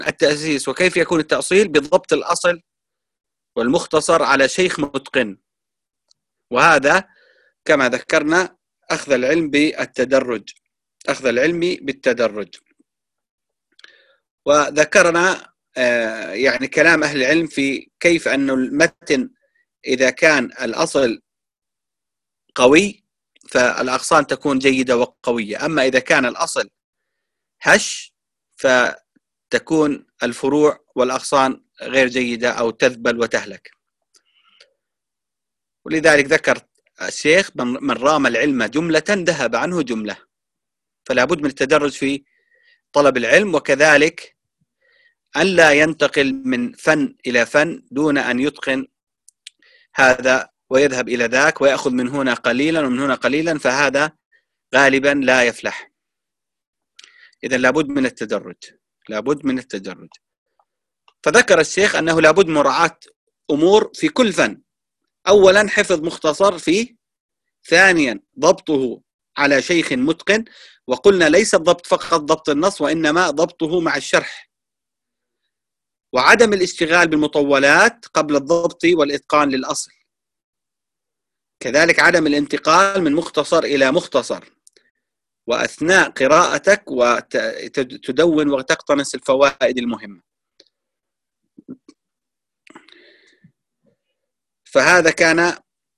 التأسيس وكيف يكون التأصيل بضبط الأصل والمختصر على شيخ متقن. وهذا كما ذكرنا أخذ العلم بالتدرج، أخذ العلم بالتدرج. وذكرنا يعني كلام أهل العلم في كيف أن المتن إذا كان الأصل قوي فالأغصان تكون جيدة وقوية، أما إذا كان الأصل هش فتكون الفروع والأغصان غير جيدة أو تذبل وتهلك. ولذلك ذكر الشيخ من رام العلم جملة ذهب عنه جملة، فلا بد من التدرج في طلب العلم، وكذلك أن لا ينتقل من فن إلى فن دون أن يتقن هذا ويذهب إلى ذاك ويأخذ من هنا قليلا ومن هنا قليلا، فهذا غالبا لا يفلح. إذن لابد من التدرج، لابد من التدرج. فذكر الشيخ أنه لابد مراعاة أمور في كل فن. أولا حفظ مختصر فيه، ثانيا ضبطه على شيخ متقن، وقلنا ليس الضبط فقط ضبط النص وإنما ضبطه مع الشرح، وعدم الاشتغال بالمطولات قبل الضبط والإتقان للأصل، كذلك عدم الانتقال من مختصر إلى مختصر، وأثناء قراءتك وتدون وتقتنص الفوائد المهمة. فهذا كان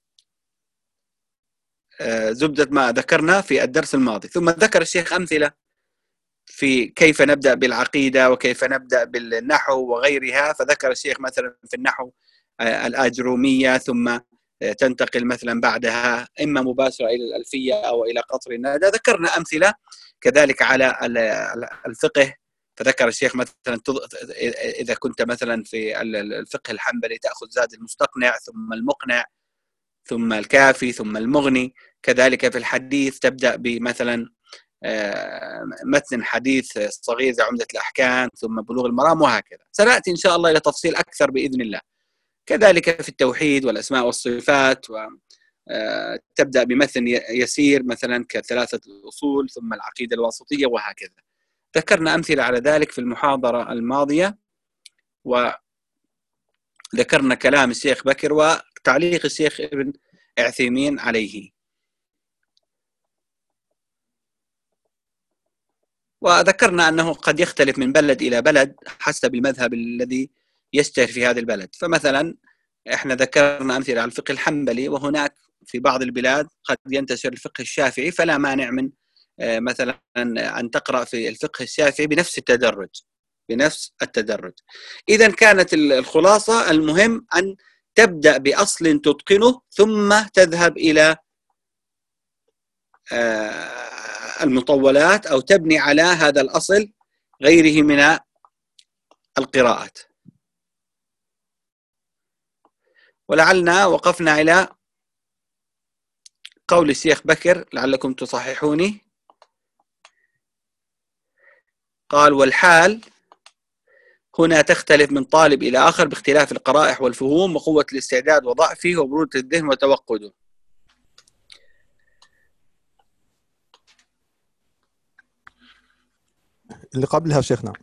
زبدة ما ذكرنا في الدرس الماضي. ثم ذكر الشيخ أمثلة في كيف نبدأ بالعقيدة وكيف نبدأ بالنحو وغيرها. فذكر الشيخ مثلا في النحو الآجرومية، ثم تنتقل مثلا بعدها إما مباشرة إلى الألفية أو إلى قطر الندى. ذكرنا أمثلة كذلك على الفقه. فذكر الشيخ مثلا إذا كنت مثلا في الفقه الحنبلي تأخذ زاد المستقنع ثم المقنع ثم الكافي ثم المغني. كذلك في الحديث تبدأ بمثلا متن حديث صغير زي عمدة الأحكام ثم بلوغ المرام، وهكذا. سنأتي إن شاء الله إلى تفصيل أكثر بإذن الله. كذلك في التوحيد والأسماء والصفات، وتبدأ بمتن يسير مثلا كثلاثة الأصول ثم العقيدة الواسطية وهكذا. ذكرنا أمثلة على ذلك في المحاضرة الماضية، وذكرنا كلام الشيخ بكر وتعليق الشيخ ابن عثيمين عليه. وذكرنا أنه قد يختلف من بلد إلى بلد حسب المذهب الذي يشتهر في هذا البلد. فمثلا احنا ذكرنا أمثلة على الفقه الحنبلي، وهناك في بعض البلاد قد ينتشر الفقه الشافعي، فلا مانع من مثلا أن تقرأ في الفقه الشافعي بنفس التدرج، بنفس التدرج. إذا كانت الخلاصة المهم أن تبدأ بأصل تتقنه ثم تذهب إلى المطولات أو تبني على هذا الأصل غيره من القراءات. ولعلنا وقفنا إلى قول الشيخ بكر، لعلكم تصححوني. قال: والحال هنا تختلف من طالب إلى آخر باختلاف القرائح والفهوم وقوة الاستعداد وضعفه وبرودة الذهن وتوقده. اللي قبلها شيخنا.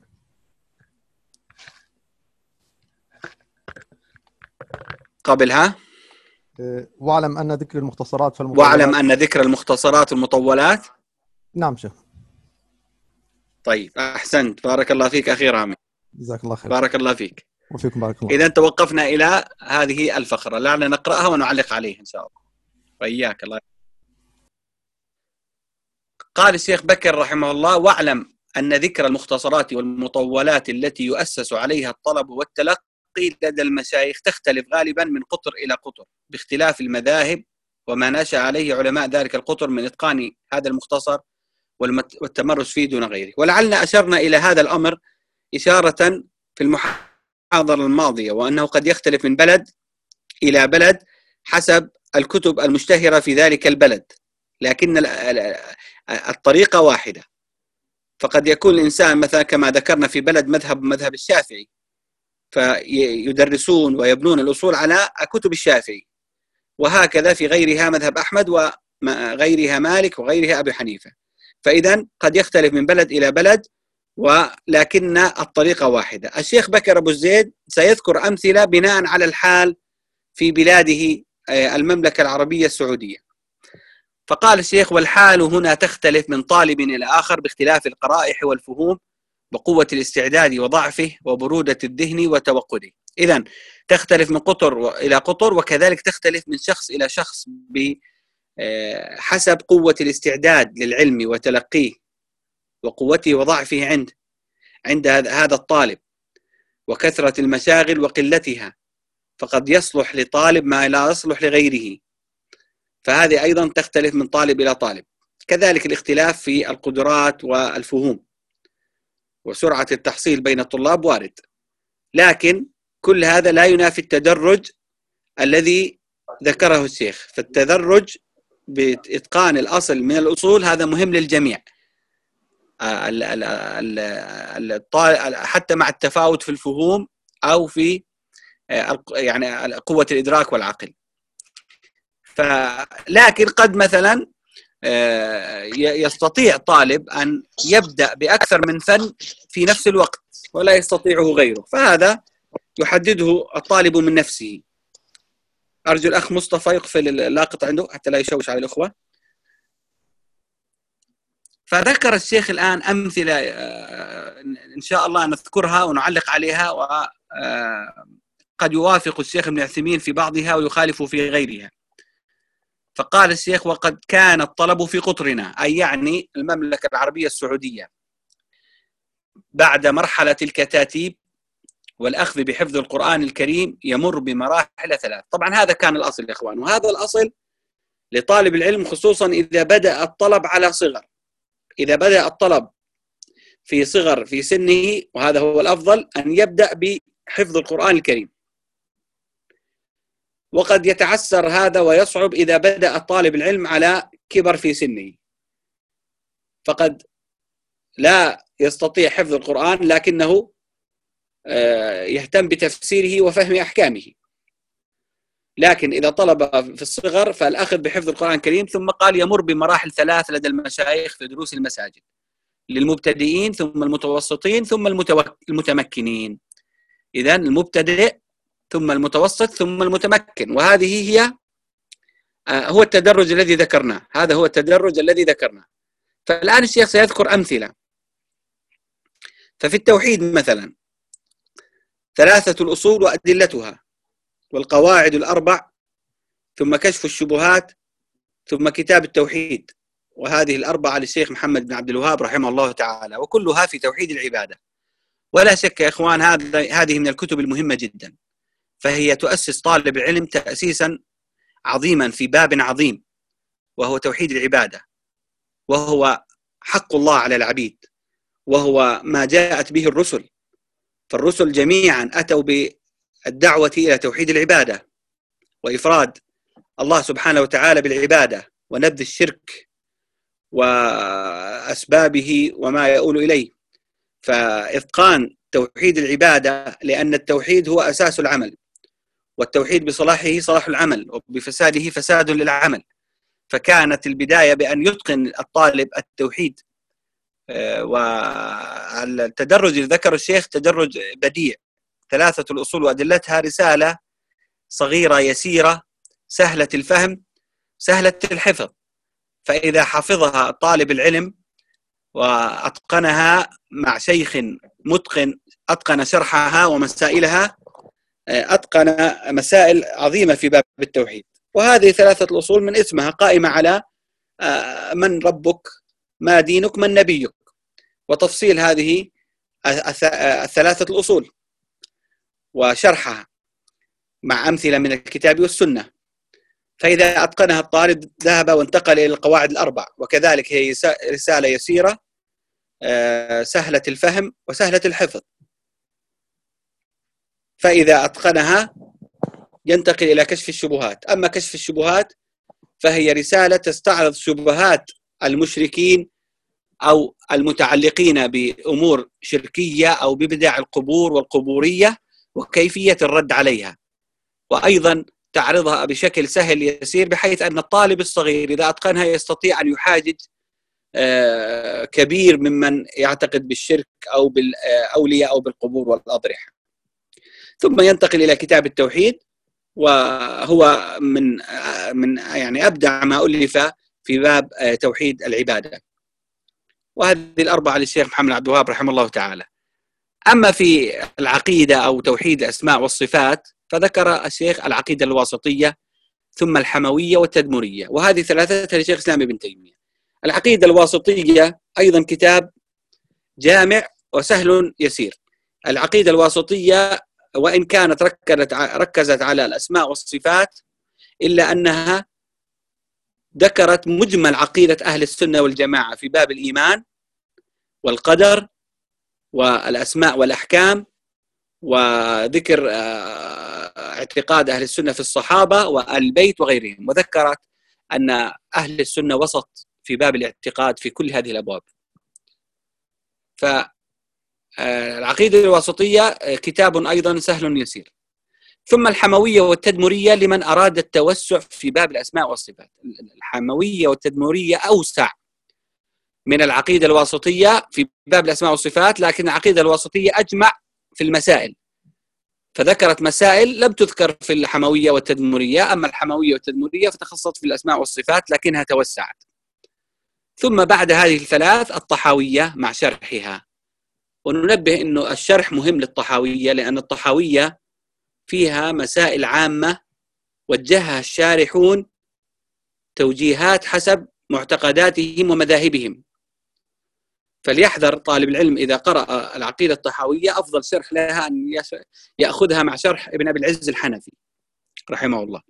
قبلها واعلم أن ذكر المختصرات فالمطولات. واعلم أن ذكر المختصرات والمطولات. نعم شيخ. طيب أحسنت، بارك الله فيك أخي رامي، جزاك الله خير. بارك الله فيك. وفيكم بارك الله. إذا توقفنا إلى هذه الفقرة، لعلنا نقرأها ونعلق عليه إن شاء الله. وإياك الله. قال الشيخ بكر رحمه الله: واعلم أن ذكر المختصرات والمطولات التي يؤسس عليها الطلب والتلقي لدى المشايخ تختلف غالبا من قطر إلى قطر باختلاف المذاهب وما نشأ عليه علماء ذلك القطر من إتقان هذا المختصر والتمرس فيه دون غيره. ولعلنا أشرنا إلى هذا الأمر إشارة في المحاضرة الماضية، وأنه قد يختلف من بلد إلى بلد حسب الكتب المشتهرة في ذلك البلد، لكن الطريقة واحدة. فقد يكون الإنسان مثلا كما ذكرنا في بلد مذهب الشافعي، فيدرسون ويبنون الأصول على كتب الشافعي، وهكذا في غيرها مذهب أحمد وغيرها مالك وغيرها أبي حنيفة. فإذا قد يختلف من بلد إلى بلد، ولكن الطريقة واحدة. الشيخ بكر أبو زيد سيذكر أمثلة بناء على الحال في بلاده المملكة العربية السعودية. فقال الشيخ: والحال هنا تختلف من طالب إلى آخر باختلاف القرائح والفهوم وقوة الاستعداد وضعفه وبرودة الذهن وتوقده. إذن تختلف من قطر إلى قطر، وكذلك تختلف من شخص إلى شخص بحسب قوة الاستعداد للعلم وتلقيه وقوته وضعفه عند هذا الطالب وكثرة المشاغل وقلتها، فقد يصلح لطالب ما لا يصلح لغيره، فهذه أيضا تختلف من طالب إلى طالب. كذلك الاختلاف في القدرات والفهوم وسرعة التحصيل بين الطلاب وارد، لكن كل هذا لا ينافي التدرج الذي ذكره الشيخ. فالتدرج بإتقان الأصل من الأصول هذا مهم للجميع، حتى مع التفاوت في الفهوم أو في يعني قوة الإدراك والعقل. لكن قد مثلا يستطيع طالب أن يبدأ بأكثر من فن في نفس الوقت ولا يستطيعه غيره، فهذا يحدده الطالب من نفسه. أرجو الأخ مصطفى يقفل اللاقط عنده حتى لا يشوش على الأخوة. فذكر الشيخ الآن أمثلة إن شاء الله نذكرها ونعلق عليها، وقد يوافق الشيخ ابن عثيمين في بعضها ويخالف في غيرها. فقال الشيخ: وقد كان الطلب في قطرنا، أي يعني المملكة العربية السعودية، بعد مرحلة الكتاتيب والأخذ بحفظ القرآن الكريم يمر بمراحل 3. طبعا هذا كان الأصل يا إخوان، وهذا الأصل لطالب العلم خصوصا إذا بدأ الطلب على صغر. إذا بدأ الطلب في صغر في سنه، وهذا هو الأفضل، أن يبدأ بحفظ القرآن الكريم. وقد يتعسر هذا ويصعب إذا بدأ الطالب العلم على كبر في سنه، فقد لا يستطيع حفظ القرآن لكنه يهتم بتفسيره وفهم أحكامه. لكن إذا طلب في الصغر فالأخذ بحفظ القرآن الكريم. ثم قال: يمر بمراحل 3 لدى المشايخ في دروس المساجد، للمبتدئين ثم المتوسطين ثم المتمكنين. إذن المبتدئ ثم المتوسط ثم المتمكن، وهذه هي هو التدرج الذي ذكرناه. هذا هو التدرج الذي ذكرناه. فالآن الشيخ سيذكر أمثلة. ففي التوحيد مثلا 3 الأصول وأدلتها، والقواعد ال4، ثم كشف الشبهات، ثم كتاب التوحيد. وهذه ال4 للشيخ محمد بن عبد الوهاب رحمه الله تعالى، وكلها في توحيد العبادة. ولا شك يا إخوان هذه من الكتب المهمة جدا، فهي تؤسس طالب العلم تأسيسا عظيما في باب عظيم، وهو توحيد العبادة، وهو حق الله على العبيد، وهو ما جاءت به الرسل. فالرسل جميعا أتوا بالدعوة إلى توحيد العبادة وإفراد الله سبحانه وتعالى بالعبادة، ونبذ الشرك وأسبابه وما يؤول إليه. فإتقان توحيد العبادة، لأن التوحيد هو أساس العمل، والتوحيد بصلاحه صلاح العمل، وبفساده فساد للعمل. فكانت البداية بأن يتقن الطالب التوحيد. والتدرج اللي ذكر الشيخ تدرج بديع. 3 الأصول وأدلتها رسالة صغيرة يسيرة سهلة الفهم سهلة الحفظ، فإذا حفظها طالب العلم وأتقنها مع شيخ متقن أتقن شرحها ومسائلها، أتقن مسائل عظيمة في باب التوحيد. وهذه 3 الأصول من اسمها قائمة على من ربك، ما دينك، من نبيك، وتفصيل هذه 3 الأصول وشرحها مع أمثلة من الكتاب والسنة. فإذا أتقنها الطالب ذهب وانتقل إلى القواعد ال4، وكذلك هي رسالة يسيرة سهلة الفهم وسهلة الحفظ. فإذا أتقنها ينتقل إلى كشف الشبهات. أما كشف الشبهات فهي رسالة تستعرض شبهات المشركين أو المتعلقين بأمور شركية أو ببدع القبور والقبورية وكيفية الرد عليها، وأيضا تعرضها بشكل سهل يسير، بحيث أن الطالب الصغير إذا أتقنها يستطيع أن يحاجج كبير ممن يعتقد بالشرك أو بالأولياء أو بالقبور والأضرحة. ثم ينتقل إلى كتاب التوحيد، وهو من يعني أبدع ما ألف في باب توحيد العبادة. وهذه الأربعة للشيخ محمد عبد الوهاب رحمه الله تعالى. أما في العقيدة أو توحيد الأسماء والصفات فذكر الشيخ العقيدة الواسطية، ثم الحموية والتدمرية، وهذه ثلاثة لشيخ الإسلام ابن تيمية. العقيدة الواسطية أيضا كتاب جامع وسهل يسير. العقيدة الواسطية وإن كانت ركزت على الأسماء والصفات، إلا أنها ذكرت مجمل عقيدة أهل السنة والجماعة في باب الإيمان والقدر والأسماء والأحكام، وذكر اعتقاد أهل السنة في الصحابة والبيت وغيرهم، وذكرت أن أهل السنة وسط في باب الاعتقاد في كل هذه الأبواب. فالعقيدة الواسطية كتاب أيضا سهل يسير. ثم الحموية والتدمرية لمن أراد التوسع في باب الأسماء والصفات. الحموية والتدمرية أوسع من العقيدة الواسطية في باب الأسماء والصفات، لكن العقيدة الواسطية أجمع في المسائل، فذكرت مسائل لم تذكر في الحموية والتدمرية. أما الحموية والتدمرية فتخصصت في الأسماء والصفات لكنها توسعت. ثم بعد هذه الثلاث الطحاوية مع شرحها. وننبه أنه الشرح مهم للطحاوية، لأن الطحاوية فيها مسائل عامة وجهها الشارحون توجيهات حسب معتقداتهم ومذاهبهم، فليحذر طالب العلم إذا قرأ العقيدة الطحاوية أفضل شرح لها أن يأخذها مع شرح ابن أبي العز الحنفي رحمه الله.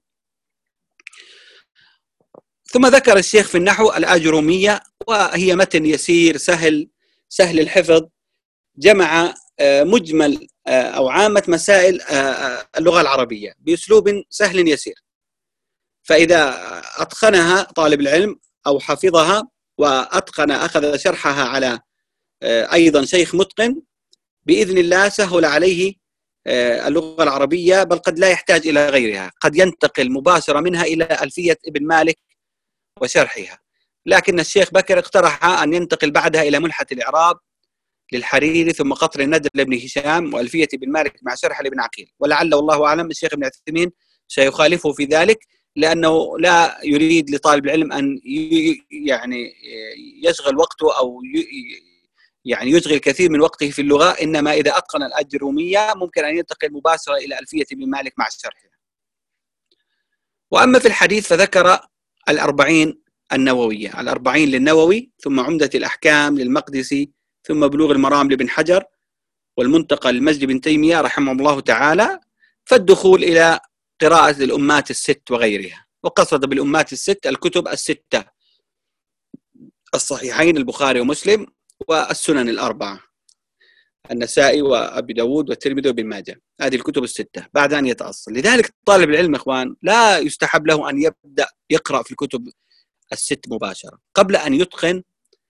ثم ذكر الشيخ في النحو الآجرومية، وهي متن يسير سهل الحفظ، جمع مجمل أو عامة مسائل اللغة العربية بأسلوب سهل يسير، فإذا أتقنها طالب العلم أو حفظها وأتقن أخذ شرحها على أيضا شيخ متقن بإذن الله سهل عليه اللغة العربية، بل قد لا يحتاج إلى غيرها، قد ينتقل مباشرة منها إلى ألفية ابن مالك وشرحها. لكن الشيخ بكر اقترح أن ينتقل بعدها إلى ملحة الإعراب للحريري، ثم قطر الندر لابن هشام، وألفية ابن مالك مع شرح لابن عقيل. ولعل والله أعلم الشيخ ابن عثيمين سيخالفه في ذلك، لأنه لا يريد لطالب العلم أن يعني يشغل وقته أو يعني يشغل كثير من وقته في اللغة، إنما إذا أتقن الأجرومية ممكن أن ينتقل مباشرة إلى ألفية ابن مالك مع شرحها. وأما في الحديث فذكر الأربعين النووية، الأربعين للنووي، ثم عمدة الأحكام للمقدسي، ثم بلوغ المرام لابن حجر، والمنتقى للمجد بن تيمية رحمه الله تعالى. فالدخول إلى قراءة الأمات الست وغيرها، وقصد بالأمات الست الكتب الستة: الصحيحين البخاري ومسلم، والسنن الأربعة النسائي وأبي داود والترمذي وابن ماجه، هذه الكتب الستة بعد أن يتأصل. لذلك طالب العلم إخوان لا يستحب له أن يبدأ يقرأ في الكتب الست مباشرة قبل أن يتقن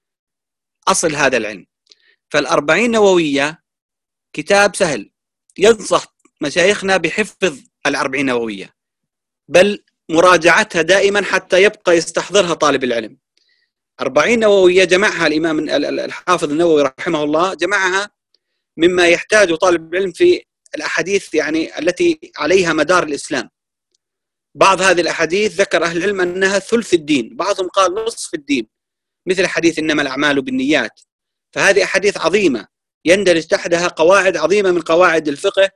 أصل هذا العلم. فالأربعين نووية كتاب سهل، ينصح مشايخنا بحفظ الأربعين نووية، بل مراجعتها دائما حتى يبقى يستحضرها طالب العلم. 40 نووية جمعها الإمام الحافظ النووي رحمه الله، جمعها مما يحتاجه طالب العلم في الأحاديث يعني التي عليها مدار الإسلام. بعض هذه الأحاديث ذكر أهل العلم أنها ثلث الدين، بعضهم قال نصف الدين، مثل حديث إنما الأعمال بالنيات. فهذه أحاديث عظيمة يندرج تحتها قواعد عظيمة من قواعد الفقه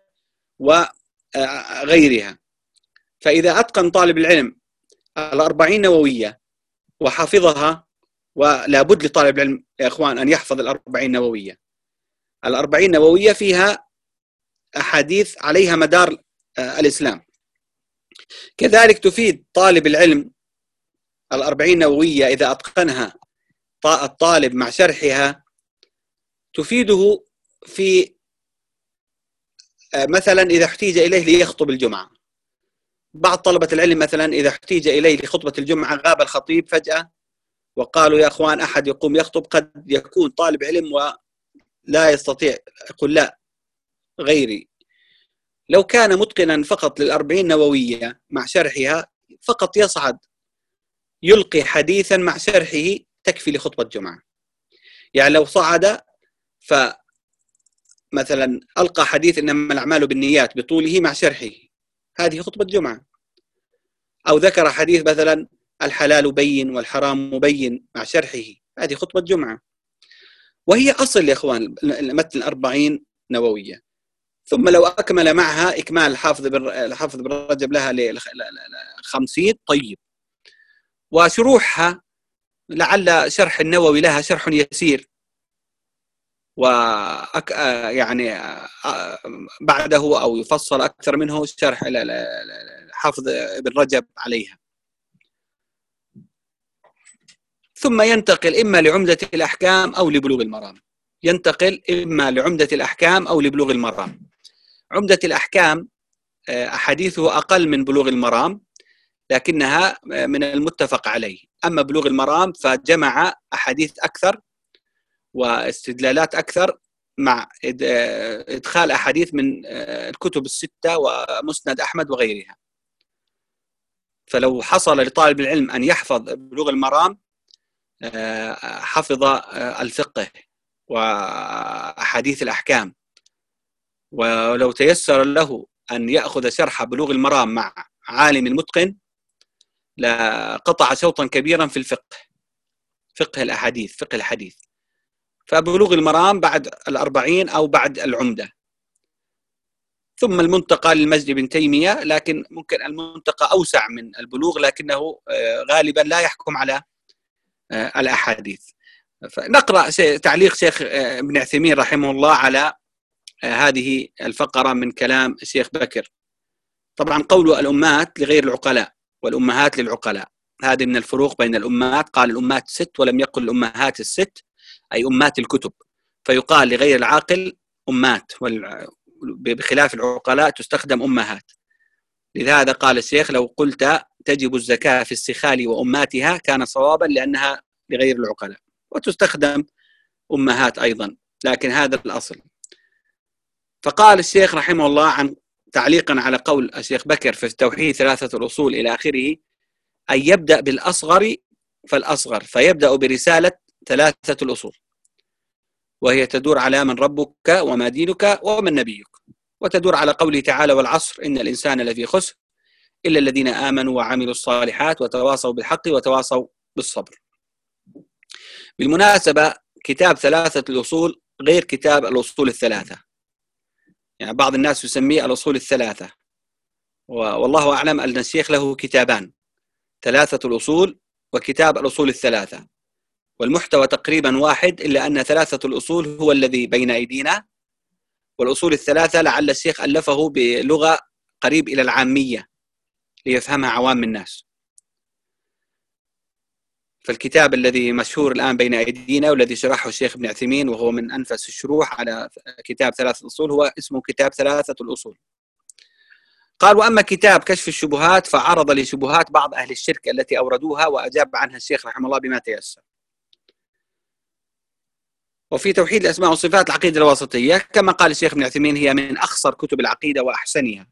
وغيرها. فإذا أتقن طالب العلم 40 نووية وحفظها، ولا بد لطالب العلم يا إخوان أن يحفظ 40 نووية. 40 نووية فيها أحاديث عليها مدار الإسلام. كذلك تفيد طالب العلم 40 نووية إذا أتقنها الطالب مع شرحها، تفيده في مثلا إذا احتيج إليه ليخطب الجمعة. بعض طلبة العلم مثلا إذا احتيج إليه لخطبة الجمعة غاب الخطيب فجأة وقالوا يا أخوان أحد يقوم يخطب، قد يكون طالب علم ولا يستطيع، يقول لا غيري. لو كان متقنا فقط لل40 نووية مع شرحها فقط يصعد يلقي حديثا مع شرحه تكفي لخطبة جمعة. يعني لو صعد فمثلا ألقى حديث إنما الأعمال بالنيات بطوله مع شرحه، هذه خطبة جمعة. أو ذكر حديث مثلا الحلال بين والحرام مبين مع شرحه، هذه خطبة جمعة. وهي أصل يا إخوان متن 40 نووية. ثم لو أكمل معها إكمال الحافظ بن رجب لها 50 طيب، وشروحها لعل شرح النووي لها شرح يسير، يعني بعده أو يفصل أكثر منه شرح الحافظ بن رجب عليها. ثم ينتقل إما لعمدة الأحكام أو لبلوغ المرام. ينتقل إما لعمدة الأحكام أو لبلوغ المرام. عمدة الأحكام أحاديثه أقل من بلوغ المرام، لكنها من المتفق عليه. أما بلوغ المرام فجمع أحاديث أكثر واستدلالات أكثر، مع إدخال أحاديث من الكتب الستة ومسند أحمد وغيرها. فلو حصل لطالب العلم أن يحفظ بلوغ المرام حفظ الفقه وأحاديث الأحكام. ولو تيسر له أن يأخذ شرح بلوغ المرام مع عالم المتقن لقطع شوطا كبيرا في الفقه، فقه الحديث. فبلوغ المرام بعد 40 أو بعد العمدة. ثم المنتقى للمجد بن تيمية، لكن ممكن المنتقى أوسع من البلوغ، لكنه غالبا لا يحكم على الأحاديث. فنقرأ تعليق شيخ ابن عثيمين رحمه الله على هذه الفقرة من كلام الشيخ بكر. طبعا قول الأمات لغير العقلاء والأمهات للعقلاء، هذه من الفروق بين الأمات. قال الأمات 6 ولم يقل الأمهات 6، أي أمات الكتب. فيقال لغير العاقل أمات، بخلاف العقلاء تستخدم أمهات. لهذا قال الشيخ لو قلت تجب الزكاة في السخال وأماتها كان صوابا، لأنها لغير العقلاء، وتستخدم أمهات أيضا، لكن هذا الأصل. فقال الشيخ رحمه الله عن تعليقا على قول الشيخ بكر في توحيد 3 الأصول إلى آخره، أن يبدأ بالأصغر فالأصغر، فيبدأ برسالة 3 الأصول، وهي تدور على من ربك وما دينك ومن نبيك، وتدور على قوله تعالى والعصر إن الإنسان لفي خسر إلا الذين آمنوا وعملوا الصالحات وتواصوا بالحق وتواصوا بالصبر. بالمناسبة كتاب 3 الأصول غير كتاب الأصول 3، يعني بعض الناس يسميه الأصول 3، والله أعلم أن الشيخ له كتابان، 3 الأصول وكتاب الأصول 3، والمحتوى تقريبا واحد، إلا أن 3 الأصول هو الذي بين أيدينا، والأصول 3 لعل الشيخ ألفه بلغة قريب إلى العامية ليفهمها عوام الناس. فالكتاب الذي مشهور الآن بين أيدينا والذي شرحه الشيخ ابن عثيمين، وهو من أنفس الشروح على كتاب 3 الأصول، هو اسمه كتاب 3 الأصول. قال وأما كتاب كشف الشبهات فعرض لشبهات بعض أهل الشرك التي أوردوها، وأجاب عنها الشيخ رحمه الله بما تيسر. وفي توحيد الأسماء والصفات العقيدة الواسطية كما قال الشيخ ابن عثيمين هي من أخصر كتب العقيدة وأحسنها،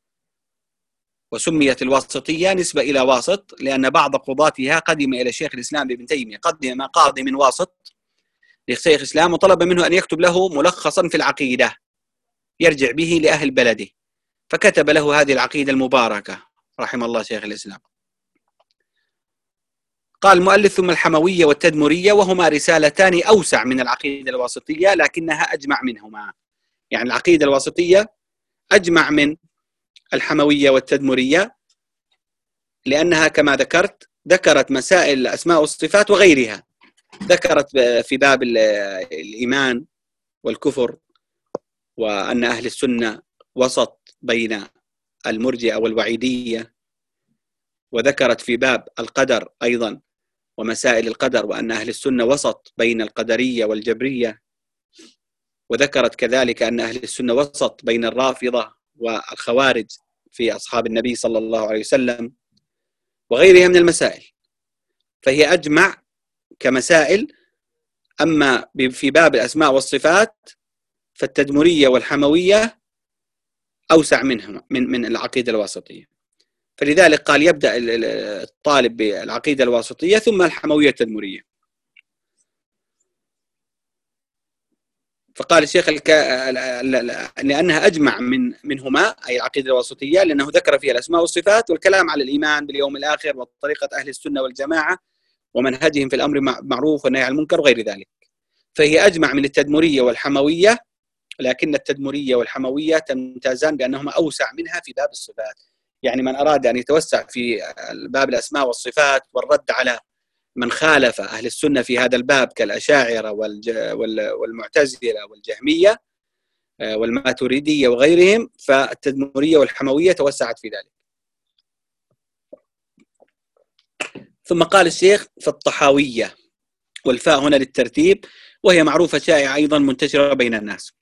وسميت الواسطية نسبة إلى واسط لأن بعض قضاتها قدم إلى شيخ الإسلام ابن تيمية، قدم قاضي من واسط لشيخ الإسلام وطلب منه أن يكتب له ملخصا في العقيدة يرجع به لأهل بلده، فكتب له هذه العقيدة المباركة رحمه الله شيخ الإسلام. قال المؤلف ثم الحموية والتدمرية، وهما رسالتان أوسع من العقيدة الواسطية لكنها أجمع منهما. يعني العقيدة الواسطية أجمع من الحموية والتدمرية، لأنها كما ذكرت مسائل الأسماء والصفات وغيرها، ذكرت في باب الإيمان والكفر، وأن أهل السنة وسط بين المرجئة والوعيدية، وذكرت في باب القدر أيضا ومسائل القدر وأن أهل السنة وسط بين القدرية والجبرية، وذكرت كذلك أن أهل السنة وسط بين الرافضة والخوارج في أصحاب النبي صلى الله عليه وسلم وغيرها من المسائل، فهي أجمع كمسائل. أما في باب الأسماء والصفات فالتدمرية والحموية أوسع منهما من العقيدة الواسطية، فلذلك قال يبدأ الطالب بالعقيدة الواسطية ثم الحموية التدمرية. فقال الشيخ لأنها أجمع منهما، أي العقيدة الواسطية، لأنه ذكر فيها الأسماء والصفات والكلام على الإيمان باليوم الآخر وطريقة أهل السنة والجماعة ومنهجهم في الأمر بالمعروف والنهي عن المنكر وغير ذلك. فهي أجمع من التدمرية والحموية، لكن التدمرية والحموية تمتازان بأنهما أوسع منها في باب الصفات. يعني من أراد أن يتوسع في باب الأسماء والصفات والرد على من خالف أهل السنة في هذا الباب كالأشاعرة والمعتزلة والجهمية والماتريدية وغيرهم، فالتدمرية والحموية توسعت في ذلك. ثم قال الشيخ فالطحاوية، والفاء هنا للترتيب، وهي معروفة شائعة أيضا منتشرة بين الناس.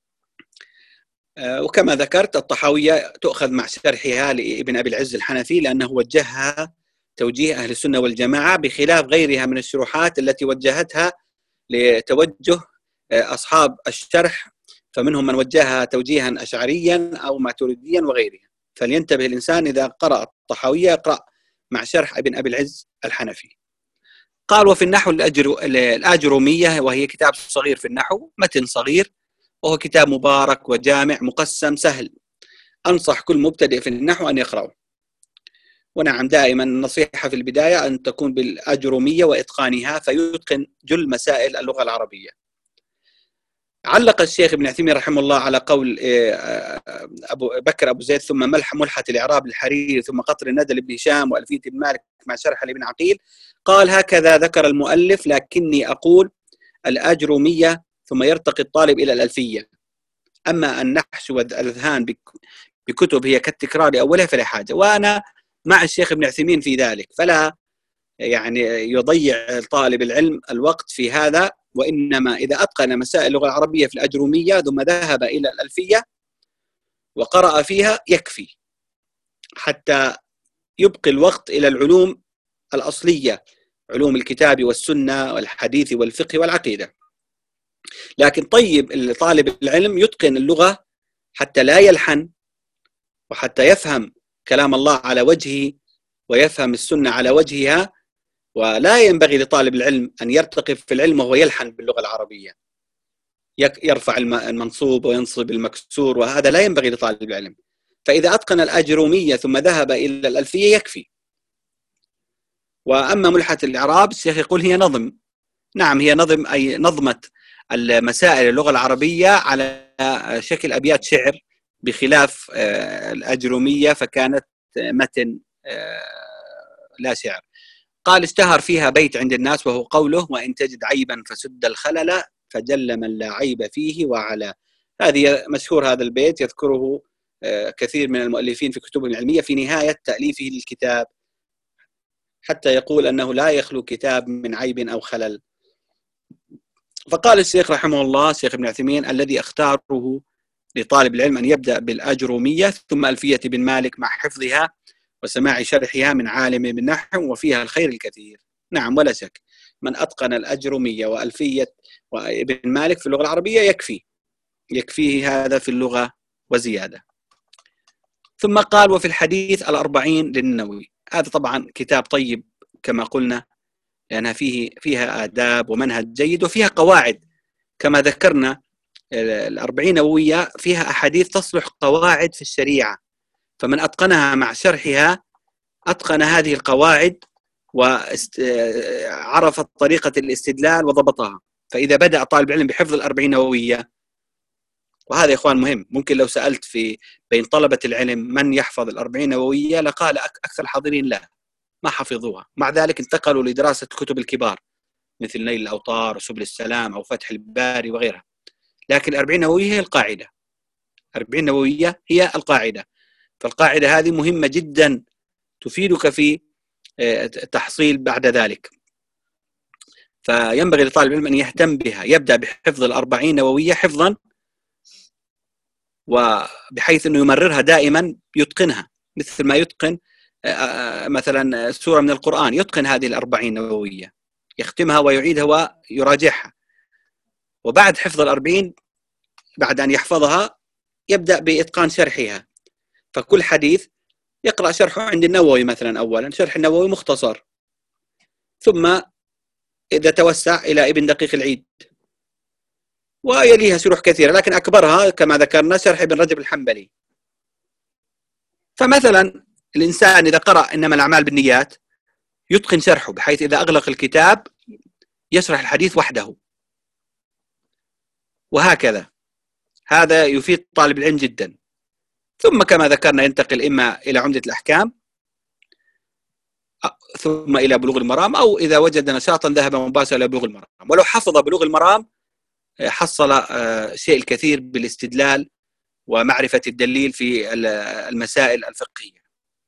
وكما ذكرت الطحاوية تؤخذ مع شرحها لابن أبي العز الحنفي، لأنه وجهها توجيه أهل السنة والجماعة بخلاف غيرها من الشروحات التي وجهتها لتوجه أصحاب الشرح، فمنهم من وجهها توجيها أشعريا أو ماتريديا وغيرها. فلينتبه الإنسان إذا قرأ الطحاوية يقرأ مع شرح ابن أبي العز الحنفي. قال وفي النحو الآجرومية، وهي كتاب صغير في النحو، متن صغير، وهو كتاب مبارك وجامع مقسم سهل، أنصح كل مبتدئ في النحو أن يقرأه. ونعم، دائما النصيحة في البداية أن تكون بالأجرومية وإتقانها، فيتقن جل مسائل اللغة العربية. علق الشيخ ابن عثيمين رحمه الله على قول أبو بكر أبو زيد ثم ملحة الإعراب الحريري ثم قطر الندى لابن هشام وألفية ابن مالك مع شرح لابن عقيل، قال هكذا ذكر المؤلف، لكني أقول الأجرومية ثم يرتقي الطالب إلى الألفية. أما النحش والأذهان بكتب هي كالتكرار أولها فلا حاجة. وأنا مع الشيخ ابن عثيمين في ذلك، فلا يعني يضيع طالب العلم الوقت في هذا، وإنما إذا أتقن مسائل اللغة العربية في الأجرومية ثم ذهب إلى الألفية وقرأ فيها يكفي، حتى يبقي الوقت إلى العلوم الأصلية، علوم الكتاب والسنة والحديث والفقه والعقيدة. لكن طيب طالب العلم يتقن اللغة حتى لا يلحن، وحتى يفهم كلام الله على وجهه ويفهم السنة على وجهها. ولا ينبغي لطالب العلم أن يرتقي في العلم وهو يلحن باللغة العربية، يرفع المنصوب وينصب المكسور، وهذا لا ينبغي لطالب العلم. فإذا أتقن الأجرومية ثم ذهب إلى الألفية يكفي. وأما ملحة الإعراب الشيخ يقول هي نظم. نعم، هي نظم، أي نظمت المسائل اللغة العربية على شكل أبيات شعر، بخلاف الأجرومية فكانت متن لا شعر. قال اشتهر فيها بيت عند الناس وهو قوله وإن تجد عيبا فسد الخلل فجل من لا عيب فيه وعلى. هذه مشهور هذا البيت، يذكره كثير من المؤلفين في كتبهم العلمية في نهاية تأليفه للكتاب، حتى يقول أنه لا يخلو كتاب من عيب أو خلل. فقال الشيخ رحمه الله الشيخ ابن عثيمين الذي اختاره لطالب العلم أن يبدأ بالأجرومية ثم ألفية بن مالك مع حفظها وسماع شرحها من عالم بالنحو، وفيها الخير الكثير. نعم، ولا شك من أتقن الأجرومية وألفية وابن مالك في اللغة العربية يكفيه هذا في اللغة وزيادة. ثم قال وفي الحديث 40 للنووي. هذا طبعا كتاب طيب كما قلنا، لأنها فيها آداب ومنهج جيد وفيها قواعد كما ذكرنا. 40 نووية فيها أحاديث تصلح قواعد في الشريعة، فمن أتقنها مع شرحها أتقن هذه القواعد وعرف طريقة الاستدلال وضبطها. فإذا بدأ طالب العلم بحفظ 40 نووية، وهذا يا إخوان مهم، ممكن لو سألت بين طلبة العلم من يحفظ 40 نووية لقال أكثر الحاضرين لا، ما حفظوها. مع ذلك انتقلوا لدراسة كتب الكبار مثل نيل الأوطار وسبل السلام أو فتح الباري وغيرها. لكن 40 نووية هي القاعدة، 40 نووية هي القاعدة. فالقاعدة هذه مهمة جدا تفيدك في تحصيل بعد ذلك. فينبغي لطالب العلم أن يهتم بها، يبدأ بحفظ 40 نووية حفظا، وبحيث أنه يمررها دائما يتقنها، مثل ما يتقن مثلا سورة من القرآن، يتقن هذه 40 نووية، يختمها ويعيدها ويراجعها. وبعد حفظ 40 بعد أن يحفظها يبدأ بإتقان شرحها. فكل حديث يقرأ شرحه عند النووي مثلا، أولا شرح النووي مختصر، ثم إذا توسع إلى ابن دقيق العيد، ويليها شروح كثيرة، لكن أكبرها كما ذكرنا شرح ابن رجب الحنبلي. فمثلا الإنسان إذا قرأ إنما الأعمال بالنيات يتقن شرحه، بحيث إذا أغلق الكتاب يشرح الحديث وحده، وهكذا. هذا يفيد طالب العلم جدا. ثم كما ذكرنا ينتقل إما إلى عمدة الأحكام ثم إلى بلوغ المرام، أو إذا وجد نشاطا ذهب مباشرة إلى بلوغ المرام. ولو حفظ بلوغ المرام حصل شيء الكثير بالاستدلال ومعرفة الدليل في المسائل الفقهية.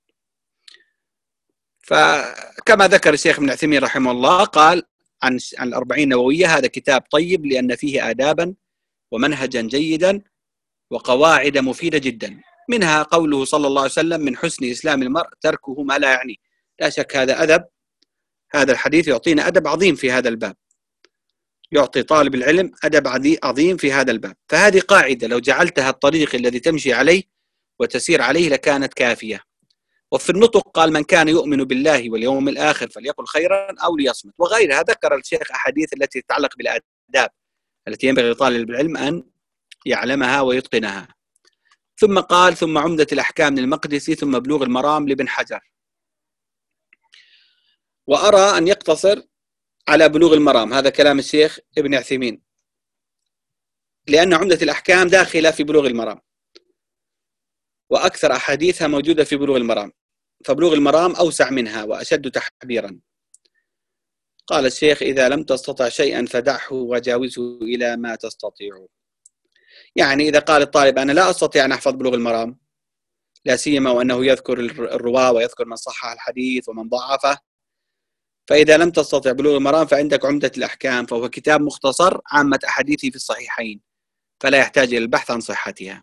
فكما ذكر الشيخ ابن عثيمين رحمه الله قال عن الأربعين النووية: هذا كتاب طيب لأن فيه آدابا ومنهجا جيدا وقواعد مفيدة جدا، منها قوله صلى الله عليه وسلم: من حسن إسلام المرء تركه ما لا يعنيه. لا شك هذا أدب، هذا الحديث يعطينا أدب عظيم في هذا الباب، يعطي طالب العلم أدب عظيم في هذا الباب. فهذه قاعدة لو جعلتها الطريق الذي تمشي عليه وتسير عليه لكانت كافية. وفي النطق قال: من كان يؤمن بالله واليوم الآخر فليقل خيرا أو ليصمت، وغيرها. ذكر الشيخ أحاديث التي تتعلق بالآداب التي ينبغي لطالب العلم أن يعلمها ويتقنها. ثم قال: ثم عمدة الأحكام للمقدسي، ثم بلوغ المرام لابن حجر. وأرى أن يقتصر على بلوغ المرام، هذا كلام الشيخ ابن عثيمين، لأن عمدة الأحكام داخلة في بلوغ المرام، وأكثر أحاديثها موجودة في بلوغ المرام، فبلوغ المرام أوسع منها وأشد تحذيرا. قال الشيخ: إذا لم تستطع شيئا فدعه وجاوزه إلى ما تستطيع. يعني إذا قال الطالب: أنا لا أستطيع أن أحفظ بلوغ المرام، لا سيما وأنه يذكر الرواة ويذكر من صحح الحديث ومن ضعفه، فإذا لم تستطع بلوغ المرام فعندك عمدة الأحكام، فهو كتاب مختصر عامة أحاديثه في الصحيحين، فلا يحتاج إلى البحث عن صحتها.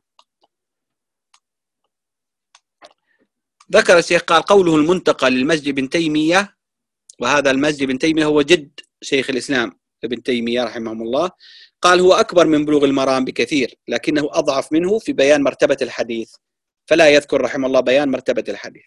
ذكر الشيخ قال: قوله المنتقى للمجد بن تيمية، وهذا المجد بن تيمية هو جد شيخ الإسلام ابن تيمية رحمه الله، قال: هو أكبر من بلوغ المرام بكثير، لكنه أضعف منه في بيان مرتبة الحديث، فلا يذكر رحمه الله بيان مرتبة الحديث.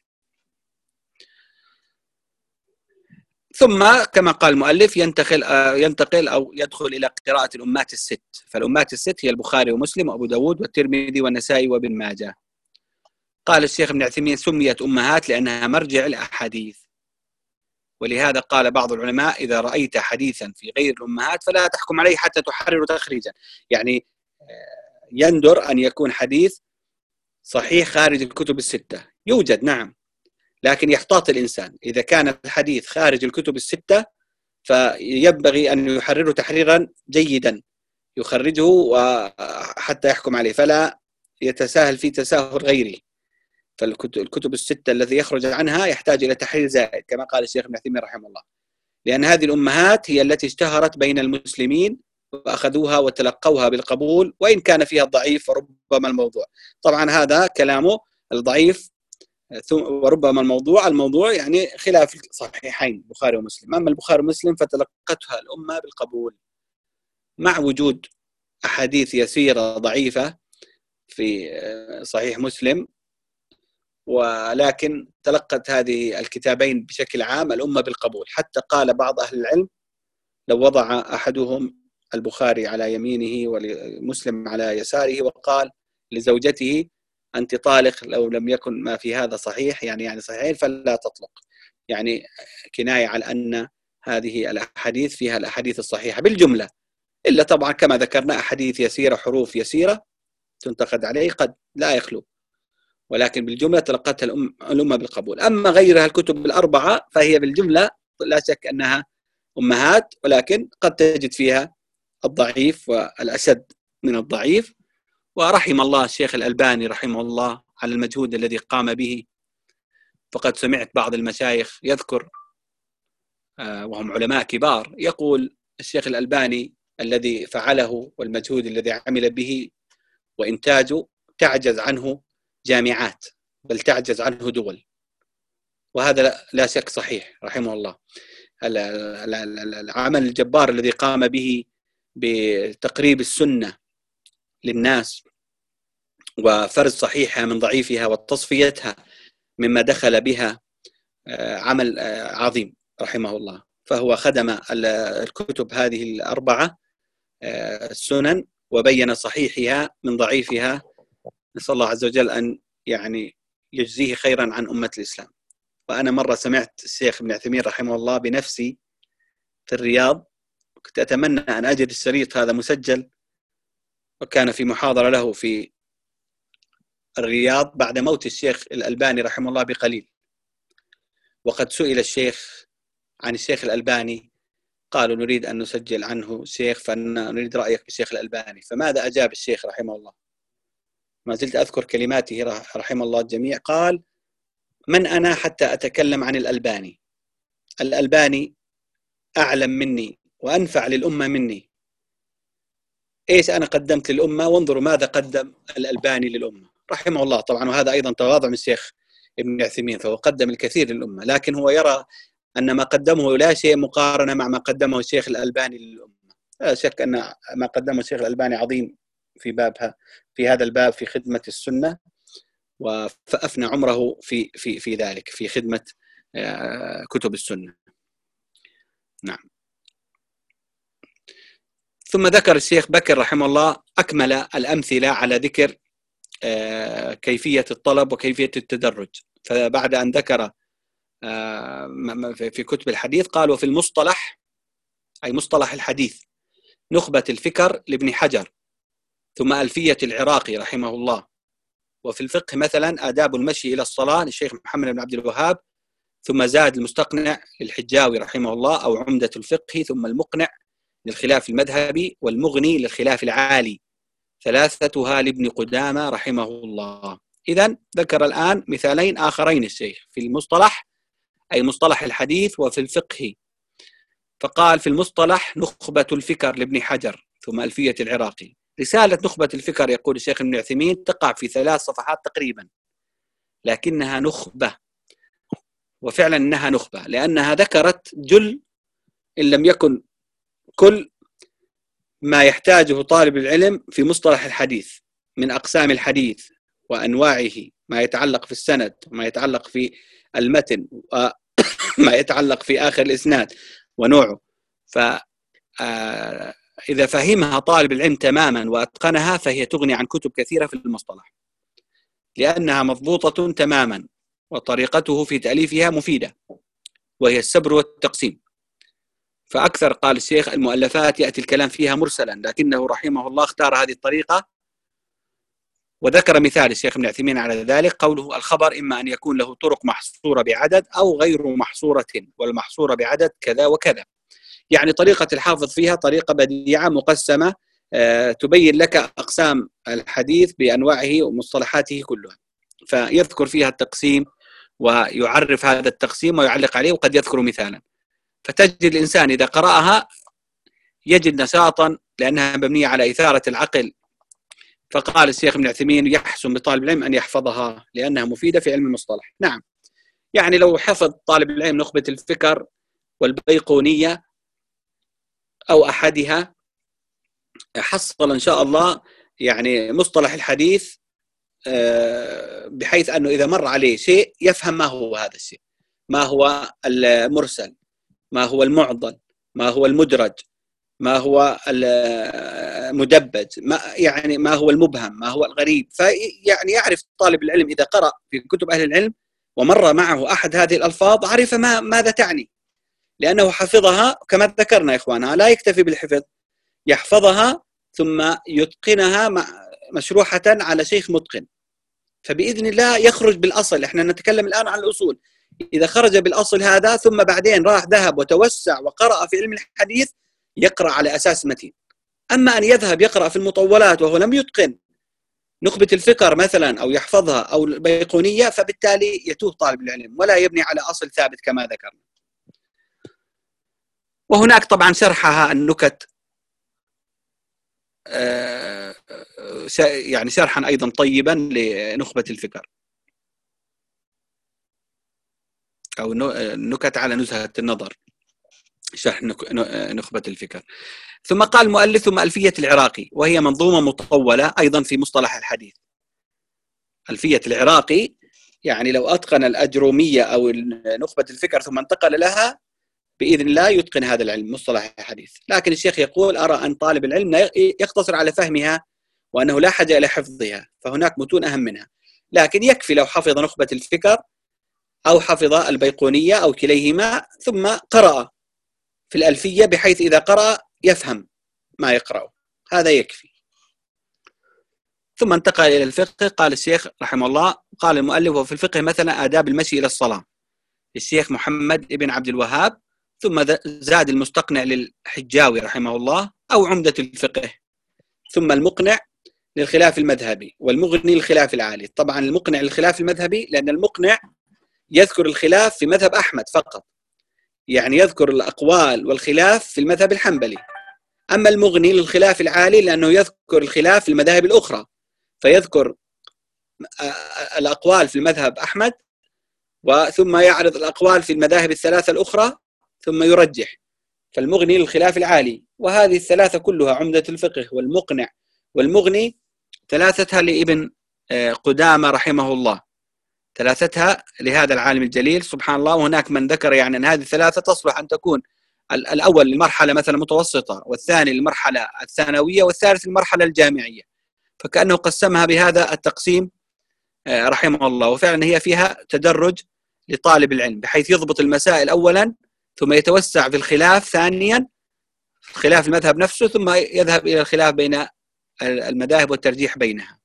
ثم كما قال المؤلف ينتقل أو يدخل إلى قراءة الأمات الست. فالأمات الست هي البخاري ومسلم وأبو داود والترمذي والنسائي وابن ماجه. قال الشيخ ابن عثيمين: سميت أمهات لأنها مرجع الأحاديث، ولهذا قال بعض العلماء: إذا رأيت حديثا في غير الأمهات فلا تحكم عليه حتى تحرر تخريجا. يعني يندر أن يكون حديث صحيح خارج الكتب الستة، يوجد نعم، لكن يحتاط الإنسان. إذا كان الحديث خارج الكتب الستة فينبغي أن يحرره تحريرا جيدا، يخرجه حتى يحكم عليه، فلا يتساهل في تساهل غيره. فالكتب الستة الذي يخرج عنها يحتاج إلى تحرير زائد، كما قال الشيخ ابن عثيمين رحمه الله، لأن هذه الأمهات هي التي اشتهرت بين المسلمين وأخذوها وتلقوها بالقبول، وإن كان فيها الضعيف وربما الموضوع. طبعا هذا كلامه الضعيف وربما الموضوع يعني خلاف الصحيحين البخاري ومسلم. أما البخاري ومسلم فتلقتها الأمة بالقبول، مع وجود أحاديث يسيرة ضعيفة في صحيح مسلم، ولكن تلقت هذه الكتابين بشكل عام الأمة بالقبول. حتى قال بعض أهل العلم: لو وضع أحدهم البخاري على يمينه ومسلم على يساره وقال لزوجته: أنت طالق لو لم يكن ما في هذا صحيح، يعني صحيحين فلا تطلق، يعني كناية على أن هذه الأحاديث فيها الأحاديث الصحيحة بالجملة، إلا طبعا كما ذكرنا أحاديث يسيرة حروف يسيرة تنتقد عليه قد لا يخلو، ولكن بالجملة تلقتها الأمة بالقبول. أما غيرها الكتب الأربعة فهي بالجملة لا شك أنها أمهات، ولكن قد تجد فيها الضعيف والأشد من الضعيف. ورحم الله الشيخ الألباني رحمه الله على المجهود الذي قام به، فقد سمعت بعض المشايخ يذكر وهم علماء كبار، يقول الشيخ الألباني الذي فعله والمجهود الذي عمل به وإنتاجه تعجز عنه جامعات، بل تعجز عنه دول، وهذا لا شك صحيح رحمه الله. العمل الجبار الذي قام به بتقريب السنة للناس وفرز صحيحها من ضعيفها وتصفيتها مما دخل بها عمل عظيم رحمه الله. فهو خدم الكتب هذه الأربعة السنن وبين صحيحها من ضعيفها. نسأل الله عز وجل أن يعني يجزيه خيرا عن أمة الإسلام. وأنا مرة سمعت الشيخ ابن عثيمين رحمه الله بنفسي في الرياض، كنت أتمنى أن أجد الشريط هذا مسجل، وكان في محاضرة له في الرياض بعد موت الشيخ الألباني رحمه الله بقليل، وقد سئل الشيخ عن الشيخ الألباني، قالوا نريد أن نسجل عنه شيخ، فنريد رأيك بالشيخ الألباني. فماذا أجاب الشيخ رحمه الله؟ ما زلت أذكر كلماته رحمه الله الجميع. قال: من أنا حتى أتكلم عن الألباني؟ الألباني أعلم مني وأنفع للأمة مني. إيش أنا قدمت للأمة؟ وانظروا ماذا قدم الألباني للأمة رحمه الله. طبعا وهذا أيضا تواضع من الشيخ ابن عثيمين، فهو قدم الكثير للأمة، لكن هو يرى أن ما قدمه لا شيء مقارنة مع ما قدمه الشيخ الألباني للأمة. لا شك أن ما قدمه الشيخ الألباني عظيم في هذا الباب في خدمة السنة، وأفنى عمره في ذلك، في خدمة كتب السنة. نعم. ثم ذكر الشيخ بكر رحمه الله أكمل الأمثلة على ذكر كيفية الطلب وكيفية التدرج. فبعد أن ذكر في كتب الحديث قال: وفي المصطلح، أي مصطلح الحديث، نخبة الفكر لابن حجر، ثم ألفية العراقي رحمه الله. وفي الفقه مثلا آداب المشي إلى الصلاة للشيخ محمد بن عبد الوهاب، ثم زاد المستقنع للحجاوي رحمه الله، أو عمدة الفقه، ثم المقنع للخلاف المذهبي، والمغني للخلاف العالي، ثلاثتها لابن قدامة رحمه الله. إذن ذكر الآن مثالين آخرين الشيخ في المصطلح، أي مصطلح الحديث، وفي الفقه. فقال في المصطلح نخبة الفكر لابن حجر، ثم ألفية العراقي. رسالة نخبة الفكر يقول الشيخ ابن عثيمين تقع في 3 صفحات تقريبا، لكنها نخبة، وفعلا أنها نخبة، لأنها ذكرت جل إن لم يكن كل ما يحتاجه طالب العلم في مصطلح الحديث من أقسام الحديث وأنواعه، ما يتعلق في السند وما يتعلق في المتن وما يتعلق في آخر الإسناد ونوعه. فإذا فهمها طالب العلم تماما وأتقنها فهي تغني عن كتب كثيرة في المصطلح، لأنها مضبوطة تماما، وطريقته في تأليفها مفيدة، وهي السبر والتقسيم. فأكثر، قال الشيخ، المؤلفات يأتي الكلام فيها مرسلا، لكنه رحمه الله اختار هذه الطريقة. وذكر مثال الشيخ ابن عثيمين على ذلك، قوله: الخبر إما أن يكون له طرق محصورة بعدد أو غير محصورة، والمحصورة بعدد كذا وكذا. يعني طريقة الحافظ فيها طريقة بديعة مقسمة تبين لك أقسام الحديث بأنواعه ومصطلحاته كلها، فيذكر فيها التقسيم ويعرف هذا التقسيم ويعلق عليه، وقد يذكر مثالا. فتجد الإنسان إذا قرأها يجد نشاطا، لأنها مبنية على إثارة العقل. فقال الشيخ ابن عثيمين: يحسن بطالب العلم أن يحفظها لأنها مفيدة في علم المصطلح. نعم، يعني لو حفظ طالب العلم نخبة الفكر والبيقونية أو أحدها، حصل إن شاء الله يعني مصطلح الحديث، بحيث أنه إذا مر عليه شيء يفهم ما هو هذا الشيء، ما هو المرسل، ما هو المعضل، ما هو المدرج، ما هو المدبج، ما هو المبهم، ما هو الغريب. فيعني يعرف طالب العلم إذا قرأ في كتب أهل العلم ومر معه أحد هذه الألفاظ عرف ماذا تعني، لأنه حفظها. كما ذكرنا يا إخوانها، لا يكتفي بالحفظ، يحفظها ثم يتقنها مشروحة على شيخ متقن، فبإذن الله يخرج بالأصل. إحنا نتكلم الآن عن الأصول. إذا خرج بالأصل هذا ثم بعدين ذهب وتوسع وقرأ في علم الحديث، يقرأ على أساس متين. أما أن يذهب يقرأ في المطولات وهو لم يتقن نخبة الفكر مثلا أو يحفظها أو البيقونية، فبالتالي يتوه طالب العلم ولا يبني على أصل ثابت كما ذكرنا. وهناك طبعا شرحها النكت، يعني شرحا أيضا طيبا لنخبة الفكر، أو نكت على نزهة النظر، شرح نخبة الفكر. ثم قال المؤلف: ثم ألفية العراقي، وهي منظومة مطولة أيضا في مصطلح الحديث. ألفية العراقي يعني لو أتقن الأجرومية أو نخبة الفكر ثم انتقل لها بإذن الله يتقن هذا العلم مصطلح الحديث. لكن الشيخ يقول أرى أن طالب العلم يقتصر على فهمها وأنه لا حاجة إلى حفظها، فهناك متون أهم منها، لكن يكفي لو حفظ نخبة الفكر أو حفظ البيقونية أو كليهما ثم قرأ في الألفية بحيث إذا قرأ يفهم ما يقرأه، هذا يكفي. ثم انتقل إلى الفقه. قال الشيخ رحمه الله، قال المؤلف وفي الفقه مثلا آداب المشي إلى الصلاة الشيخ محمد بن عبد الوهاب، ثم زاد المستقنع للحجاوي رحمه الله أو عمدة الفقه، ثم المقنع للخلاف المذهبي، والمغني للخلاف العالي. طبعا المقنع للخلاف المذهبي لأن المقنع يذكر الخلاف في مذهب أحمد فقط، يعني يذكر الأقوال والخلاف في المذهب الحنبلي. أما المغني للخلاف العالي لأنه يذكر الخلاف في المذاهب الأخرى، فيذكر الأقوال في المذهب أحمد ثم يعرض الأقوال في المذاهب الثلاثة الأخرى ثم يرجح، فالمغني للخلاف العالي. وهذه الثلاثة كلها عمدة الفقه والمقنع والمغني ثلاثتها لابن قدامة رحمه الله، ثلاثتها لهذا العالم الجليل سبحان الله. وهناك من ذكر يعني أن هذه الثلاثة تصلح أن تكون الأول للمرحلة مثلا متوسطة، والثاني للمرحلة الثانوية، والثالث للمرحلة الجامعية، فكأنه قسمها بهذا التقسيم رحمه الله. وفعلا هي فيها تدرج لطالب العلم بحيث يضبط المسائل أولا ثم يتوسع في الخلاف ثانيا، خلاف المذهب نفسه، ثم يذهب إلى الخلاف بين المذاهب والترجيح بينها.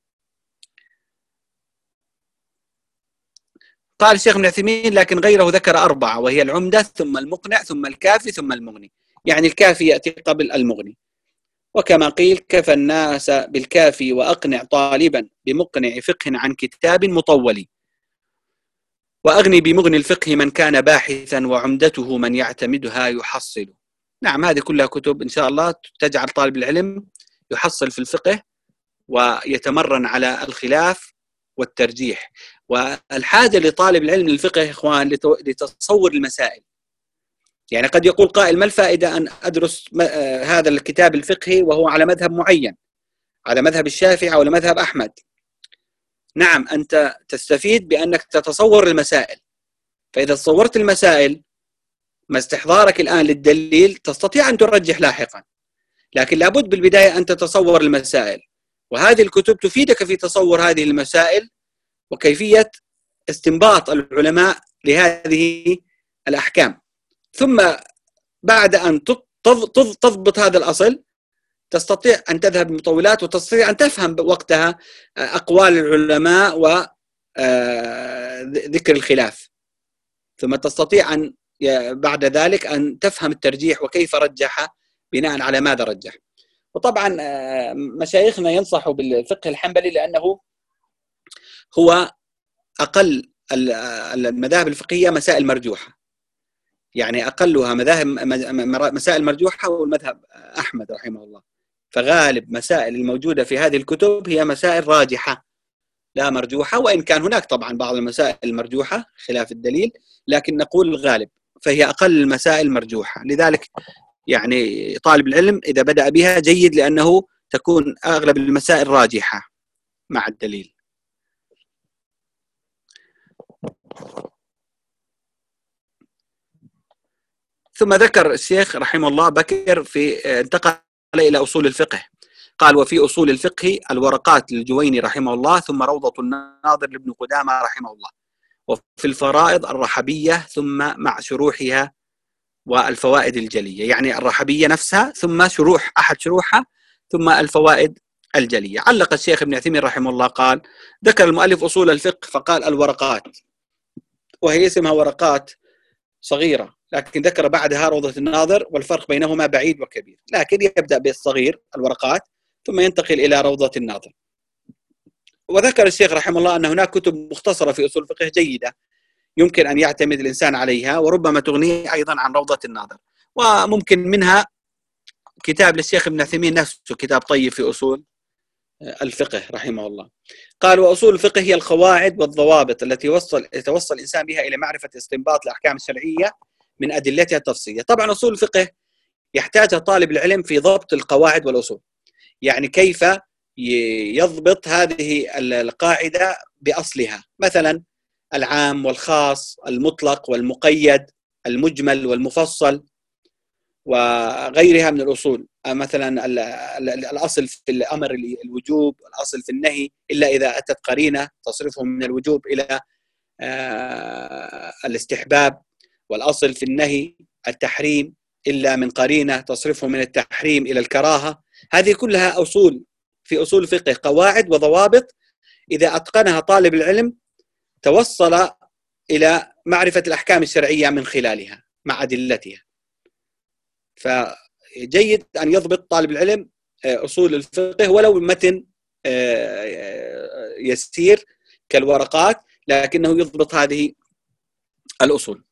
قال الشيخ ابن عثيمين لكن غيره ذكر 4، وهي العمدة ثم المقنع ثم الكافي ثم المغني، يعني الكافي يأتي قبل المغني. وكما قيل كفى الناس بالكافي وأقنع طالبا بمقنع فقه عن كتاب مطول، وأغني بمغني الفقه من كان باحثا وعمدته من يعتمدها يحصل. نعم هذه كلها كتب إن شاء الله تجعل طالب العلم يحصل في الفقه ويتمرن على الخلاف والترجيح. والحاجة لطالب العلم للفقه يا إخوان لتصور المسائل. يعني قد يقول قائل ما الفائدة أن أدرس هذا الكتاب الفقهي وهو على مذهب معين، على مذهب الشافعي أو على مذهب أحمد؟ نعم أنت تستفيد بأنك تتصور المسائل، فإذا تصورت المسائل ما استحضارك الآن للدليل تستطيع أن ترجح لاحقا، لكن لابد بالبداية أن تتصور المسائل، وهذه الكتب تفيدك في تصور هذه المسائل وكيفية استنباط العلماء لهذه الأحكام. ثم بعد أن تضبط هذا الأصل تستطيع أن تذهب بمطولات وتستطيع أن تفهم وقتها أقوال العلماء وذكر الخلاف، ثم تستطيع أن بعد ذلك أن تفهم الترجيح وكيف رجح بناء على ماذا رجح. وطبعا مشايخنا ينصحوا بالفقه الحنبلي لأنه هو أقل المذاهب الفقهية مسائل مرجوحة، يعني أقلها مسائل مرجوحة والمذهب أحمد رحمه الله، فغالب مسائل الموجودة في هذه الكتب هي مسائل راجحة لا مرجوحة، وإن كان هناك طبعا بعض المسائل المرجوحة خلاف الدليل، لكن نقول الغالب فهي أقل المسائل مرجوحة. لذلك يعني طالب العلم إذا بدأ بها جيد لأنه تكون أغلب المسائل راجحة مع الدليل. ثم ذكر الشيخ رحمه الله بكر انتقل إلى أصول الفقه. قال وفي أصول الفقه الورقات للجويني رحمه الله، ثم روضة الناظر لابن قدامة رحمه الله، وفي الفرائض الرحبية ثم مع شروحها والفوائد الجلية، يعني الرحبية نفسها ثم شروح أحد شروحها ثم الفوائد الجلية. علق الشيخ ابن عثيمين رحمه الله قال ذكر المؤلف أصول الفقه فقال الورقات، وهي اسمها ورقات صغيرة، لكن ذكر بعدها روضة الناظر والفرق بينهما بعيد وكبير، لكن يبدأ بالصغير الورقات ثم ينتقل إلى روضة الناظر. وذكر الشيخ رحمه الله أن هناك كتب مختصرة في أصول الفقه جيدة يمكن أن يعتمد الإنسان عليها، وربما تغنيه أيضا عن روضة الناظر. وممكن منها كتاب للشيخ ابن عثيمين نفسه، كتاب طيب في أصول الفقه رحمه الله. قال وأصول الفقه هي القواعد والضوابط التي يتوصل الإنسان بها إلى معرفة استنباط الأحكام الشرعية من أدلتها التفصيلية. طبعا أصول الفقه يحتاجها طالب العلم في ضبط القواعد والأصول، يعني كيف يضبط هذه القاعدة بأصلها، مثلا العام والخاص، المطلق والمقيد، المجمل والمفصل وغيرها من الأصول. مثلا الأصل في الأمر الوجوب، الأصل في النهي إلا إذا أتت قرينة تصرفه من الوجوب إلى الاستحباب، والأصل في النهي التحريم إلا من قرينة تصرفه من التحريم إلى الكراهة. هذه كلها أصول في أصول الفقه، قواعد وضوابط إذا أتقنها طالب العلم توصل إلى معرفة الأحكام الشرعية من خلالها مع أدلتها. فجيد أن يضبط طالب العلم أصول الفقه ولو متن يسير كالورقات، لكنه يضبط هذه الأصول.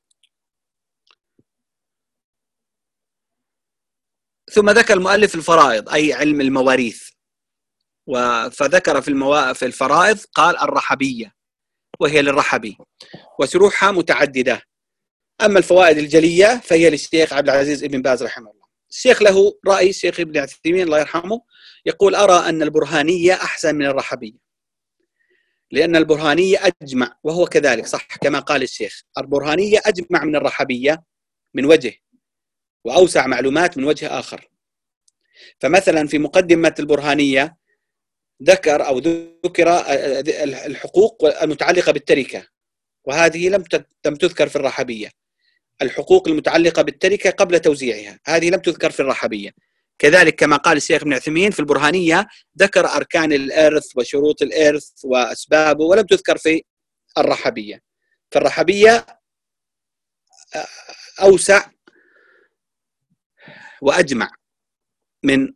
ثم ذكر المؤلف الفرائض أي علم المواريث، فذكر في الفرائض قال الرحبية وهي للرحبي وشروحها متعددة. أما الفوائد الجلية فهي للشيخ عبد العزيز ابن باز رحمه الله. الشيخ له رأي، الشيخ ابن عثيمين الله يرحمه يقول أرى أن البرهانية أحسن من الرحبية، لأن البرهانية أجمع، وهو كذلك صح كما قال الشيخ، البرهانية أجمع من الرحبية من وجه وأوسع معلومات من وجه آخر. فمثلا في مقدمة البرهانية ذكر الحقوق المتعلقة بالتركة، وهذه لم تذكر في الرحبية. الحقوق المتعلقة بالتركة قبل توزيعها هذه لم تذكر في الرحبية. كذلك كما قال الشيخ ابن عثيمين في البرهانية ذكر أركان الإرث وشروط الإرث وأسبابه ولم تذكر في الرحبية. فالرحبية أوسع وأجمع من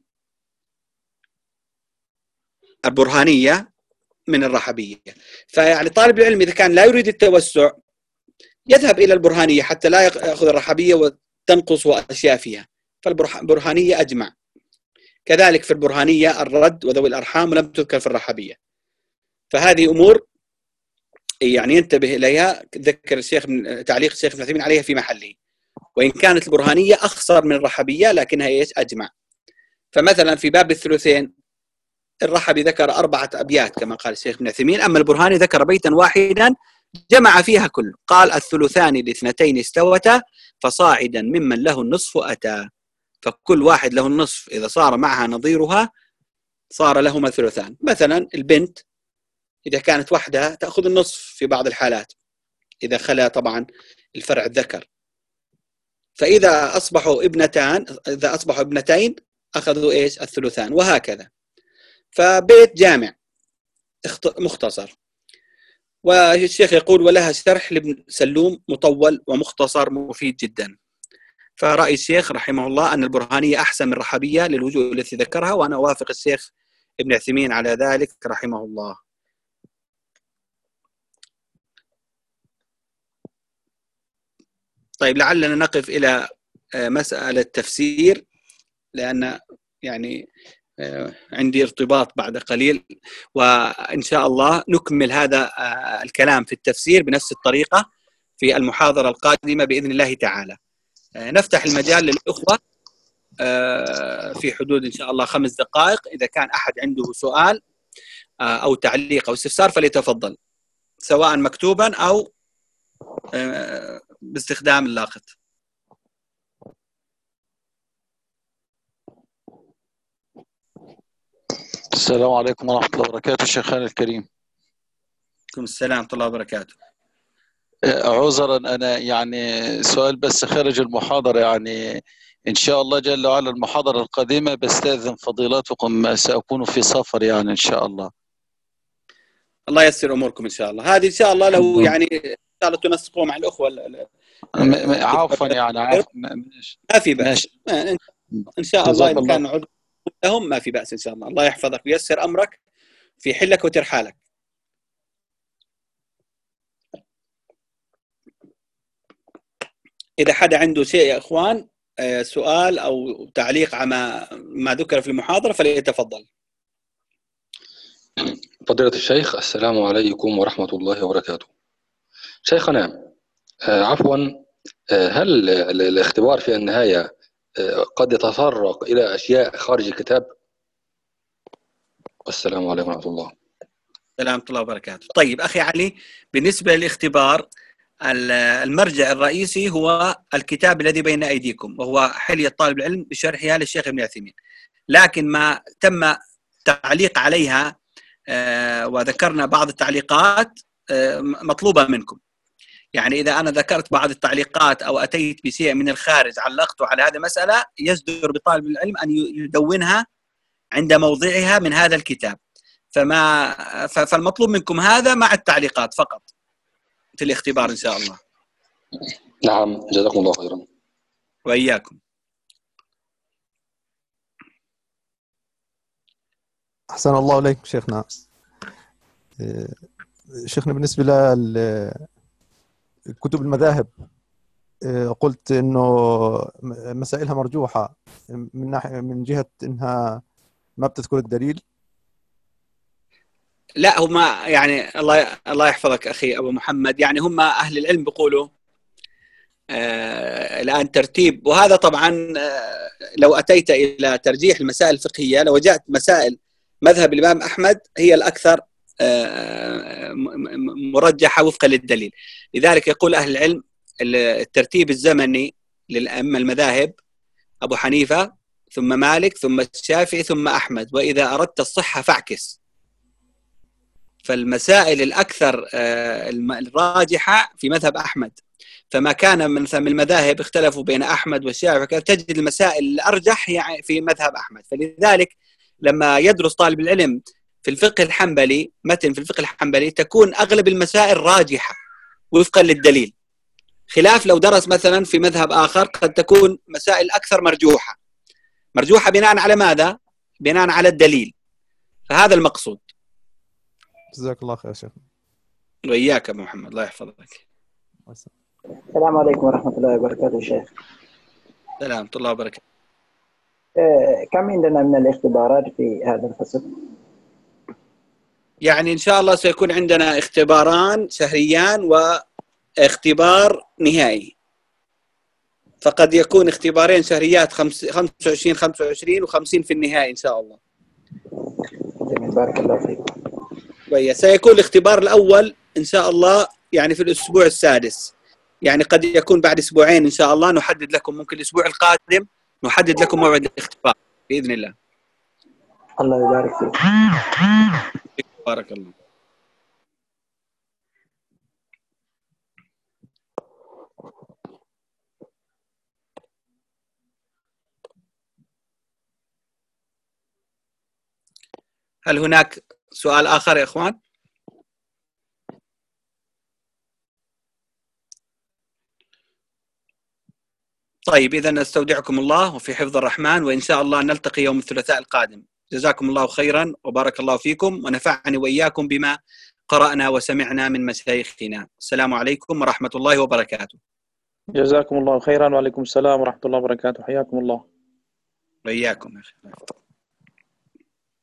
البرهانية من الرحبية. فيعني طالب العلم إذا كان لا يريد التوسع يذهب إلى البرهانية حتى لا يأخذ الرحبية وتنقص أشياء فيها، فالبرهانية أجمع. كذلك في البرهانية الرد وذوي الأرحام لم تذكر في الرحبية. فهذه أمور يعني ينتبه إليها، ذكر الشيخ تعليق الشيخ ابن عثيمين عليها في محله. وإن كانت البرهانية أخصر من الرحبية لكنها أجمع. فمثلا في باب الثلثين الرحبي ذكر 4 أبيات كما قال الشيخ ابن عثيمين، أما البرهاني ذكر بيتا واحدا جمع فيها كله. قال الثلثان لاثنتين استوتا فصاعدا ممن له النصف أتى. فكل واحد له النصف إذا صار معها نظيرها صار لهما الثلثان. مثلا البنت إذا كانت وحدها تأخذ النصف في بعض الحالات إذا خلا طبعا الفرع الذكر. فإذا أصبحوا ابنتين أخذوا إيش؟ الثلثان، وهكذا. فبيت جامع مختصر. والشيخ يقول ولها شرح لابن سلوم مطول ومختصر مفيد جدا. فرأي الشيخ رحمه الله أن البرهانية أحسن من الرحبية للوجوه التي ذكرها، وأنا أوافق الشيخ ابن عثيمين على ذلك رحمه الله. طيب لعلنا نقف إلى مسألة تفسير، لأن يعني عندي ارتباط بعد قليل، وإن شاء الله نكمل هذا الكلام في التفسير بنفس الطريقة في المحاضرة القادمة بإذن الله تعالى. نفتح المجال للأخوة في حدود إن شاء الله 5 دقائق. إذا كان أحد عنده سؤال أو تعليق أو استفسار فليتفضل، سواء مكتوبا أو باستخدام اللاقط. السلام عليكم ورحمة الله وبركاته. شيخنا الكريم. عليكم السلام ورحمة الله وبركاته. عذرا أنا يعني سؤال بس خارج المحاضرة، يعني إن شاء الله جل وعلا المحاضرة القادمة بستأذن فضيلتكم، سأكون في سفر يعني إن شاء الله. الله ييسر أموركم إن شاء الله. هذه إن شاء الله لو يعني إن شاء الله تنسقوا مع الأخوة عفوا يعني ما في بأس. إن شاء الله إن كان عذر لهم ما في بأس إن شاء الله. الله يحفظك وييسر أمرك في حلك وترحالك. إذا حدا عنده شيء يا إخوان سؤال أو تعليق على ما ذكر في المحاضرة فليتفضل. فضيلة الشيخ السلام عليكم ورحمة الله وبركاته. شيخنا عفوا، هل الاختبار في النهاية قد يتطرق إلى أشياء خارج الكتاب؟ السلام عليكم ورحمة الله. السلام ورحمة الله وبركاته. طيب أخي علي، بالنسبة للاختبار المرجع الرئيسي هو الكتاب الذي بين أيديكم، وهو حلية طالب العلم بشرحها للشيخ ابن عثيمين. لكن ما تم تعليق عليها وذكرنا بعض التعليقات مطلوبة منكم. يعني إذا أنا ذكرت بعض التعليقات أو أتيت بشيء من الخارج علقته على هذه المسألة، يصدر بطالب العلم أن يدونها عند موضعها من هذا الكتاب. فالمطلوب منكم هذا مع التعليقات فقط في الاختبار إن شاء الله. نعم، جزاكم الله خيرا. وإياكم. أحسن الله إليك شيخنا. شيخنا بالنسبة لكتب المذاهب قلت إنه مسائلها مرجوحة من جهة إنها ما بتذكر الدليل. لا، هم يعني الله يحفظك أخي أبو محمد، يعني هم أهل العلم بيقولوا الآن ترتيب، وهذا طبعا لو أتيت إلى ترجيح المسائل الفقهية لوجدت مسائل مذهب الإمام أحمد هي الأكثر مرجحة وفقا للدليل. لذلك يقول أهل العلم الترتيب الزمني للأئمة المذاهب أبو حنيفة ثم مالك ثم الشافعي ثم أحمد، وإذا أردت الصحة فاعكس. فالمسائل الأكثر الراجحة في مذهب أحمد، فما كان من المذاهب اختلفوا بين أحمد والشافعي تجد المسائل الأرجح يعني في مذهب أحمد. فلذلك لما يدرس طالب العلم في الفقه الحنبلي متن في الفقه الحنبلي تكون أغلب المسائل راجحة وفقا للدليل، خلاف لو درس مثلا في مذهب آخر قد تكون مسائل أكثر مرجوحة بناء على ماذا؟ بناء على الدليل. فهذا المقصود. جزاك الله خير شيخ. وإياك أبو محمد، الله يحفظك. السلام عليكم ورحمة الله وبركاته شيخ. السلام ورحمة الله وبركاته. كم عندنا من الاختبارات في هذا الفصل؟ يعني إن شاء الله سيكون عندنا اختباران شهريان واختبار نهائي، فقد يكون اختبارين شهريات 25 و50 في النهائي إن شاء الله. جميل، بارك الله فيك. سيكون الاختبار الأول إن شاء الله يعني في الأسبوع السادس، يعني قد يكون بعد أسبوعين إن شاء الله نحدد لكم، ممكن الأسبوع القادم نحدد لكم موعد الاختبار بإذن الله. الله يبارك فيك. بارك الله. هل هناك سؤال آخر يا إخوان؟ طيب إذا نستودعكم الله وفي حفظ الرحمن، وإن شاء الله نلتقي يوم الثلاثاء القادم. جزاكم الله خيرا وبارك الله فيكم، ونفعني وإياكم بما قرأنا وسمعنا من مشايخنا. السلام عليكم ورحمة الله وبركاته. جزاكم الله خيرا، وعليكم السلام ورحمة الله وبركاته. حياكم الله. وإياكم.